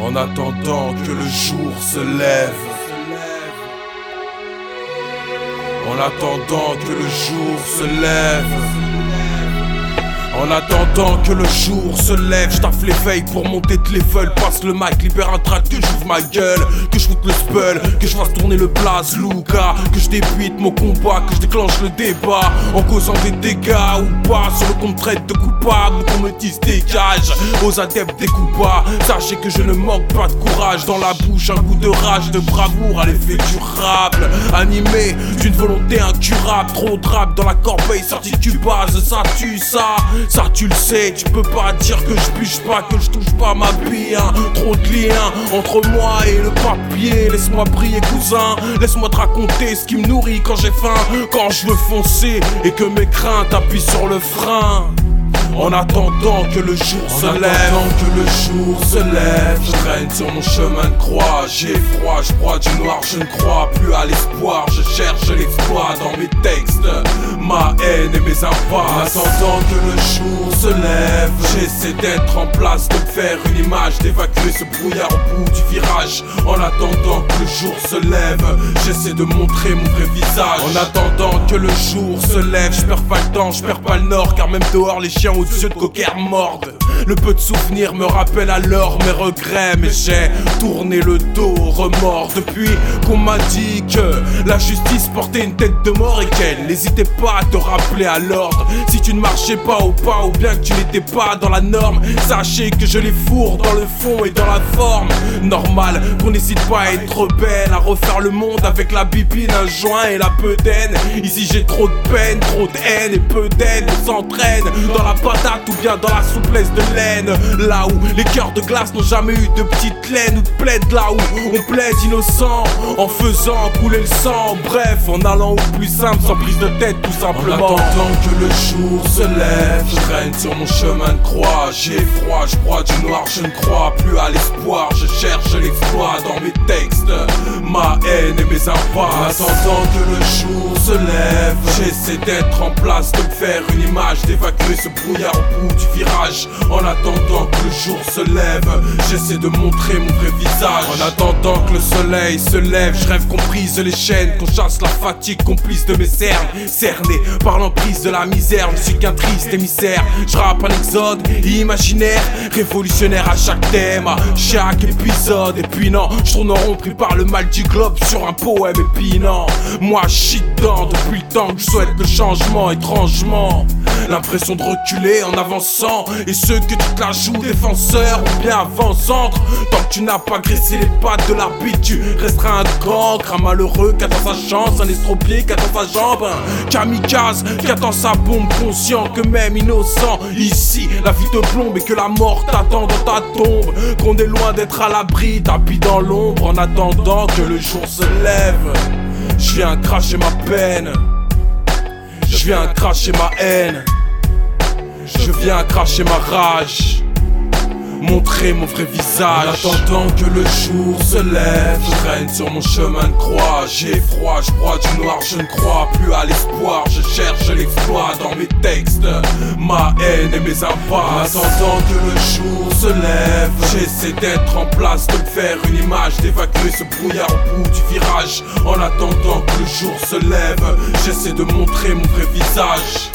En attendant que le jour se lève. En attendant que le jour se lève. En attendant que le jour se lève, j'taffe les veilles pour monter de level. Passe le mic, libère un track, que j'ouvre ma gueule, que je foute le spell, que je fasse tourner le blaze Luca, que je débute mon combat, que je déclenche le débat en causant des dégâts ou pas. Sur le compte traite de coupable, qu'on me dise dégage. Aux adeptes des coups bas, sachez que je ne manque pas de courage. Dans la bouche un goût de rage, de bravoure à l'effet durable. Animé d'une volonté incurable, trop de rap dans la corbeille sortie de Cubase. Ça tue ça tu le sais, tu peux pas dire que je bûche pas, que je touche pas ma bille, hein. Trop de liens entre moi et le papier. Laisse-moi briller cousin, laisse-moi te raconter ce qui me nourrit quand j'ai faim, quand je veux foncer et que mes craintes appuient sur le frein. En attendant que le jour se lève. En attendant que le jour se lève, je traîne sur mon chemin de croix. J'ai froid, je broie du noir, je ne crois plus à l'espoir. Je cherche l'exploit dans mes textes, ma haine et mes impasses. En attendant que le jour se lève, j'essaie d'être en place, de me faire une image, d'évacuer ce brouillard au bout du virage. En attendant que le jour se lève, j'essaie de montrer mon vrai visage. En attendant que le jour se lève, je perds pas le temps, je perds pas le nord, car même dehors les chiens aux yeux de cocker mordent. Le peu de souvenirs me rappelle alors mes regrets, mais j'ai tourné le dos au remords depuis qu'on m'a dit que la justice portait une tête de mort et qu'elle n'hésitait pas à te rappeler à l'ordre. Si tu ne marchais pas au pas ou bien que tu n'étais pas dans la norme, sachez que je les fourre dans le fond et dans la forme. Normal qu'on n'hésite pas à être belle, à refaire le monde avec la bipine, un joint et la bedaine. Ici j'ai trop de peine, trop de haine et peu d'aide. On s'entraîne dans la patate ou bien dans la souplesse de laine. Là où les cœurs de glace n'ont jamais eu de petite laine ou de plaide. Là où on plaide innocent en faisant couler le sang. Bref, en allant au plus simple sans prise de tête tout simplement. En attendant que le jour se lève, je traîne sur mon chemin de croix. J'ai froid, je broie du noir, je ne crois plus à l'espoir. Je cherche l'exploit dans mes textes, ma haine et mes impasses. En attendant que le jour se lève, j'essaie d'être en place, de me faire une image, d'évacuer ce brouillard au bout du virage. En attendant que le jour se lève, j'essaie de montrer mon vrai visage. En attendant que le soleil se lève, je rêve qu'on brise les chaînes, qu'on chasse la fatigue complice de mes cernes. Cerné par l'emprise de la misère, je suis qu'un triste émissaire. Je rappe un exode imaginaire, révolutionnaire à chaque thème, à chaque épisode. Et puis non, je tourne en rond pris par le mal du globe sur un poème épinant. Moi je suis dedans depuis le temps que je souhaite le changement étrangement. L'impression de reculer en avançant, et ceux que tu te la joues défenseur ou bien avant-centre. Tant que tu n'as pas graissé les pattes de l'arbitre, tu resteras un cancre, un malheureux qui attend sa chance, un estropié qui attend sa jambe, un kamikaze qui attend sa bombe, conscient que même innocent ici la vie te plombe et que la mort t'attend dans ta tombe. Qu'on est loin d'être à l'abri, tapis dans l'ombre. En attendant que le jour se lève, je viens cracher ma peine, je viens cracher ma haine, je viens cracher ma rage, montrer mon vrai visage. En attendant que le jour se lève, je traîne sur mon chemin de croix. J'ai froid, je broie du noir, je ne crois plus à l'espoir. Je cherche l'exploit dans mes textes, ma haine et mes impasses. En attendant que le jour se lève, j'essaie d'être en place, de me faire une image, d'évacuer ce brouillard au bout du virage. En attendant que le jour se lève, j'essaie de montrer mon vrai visage.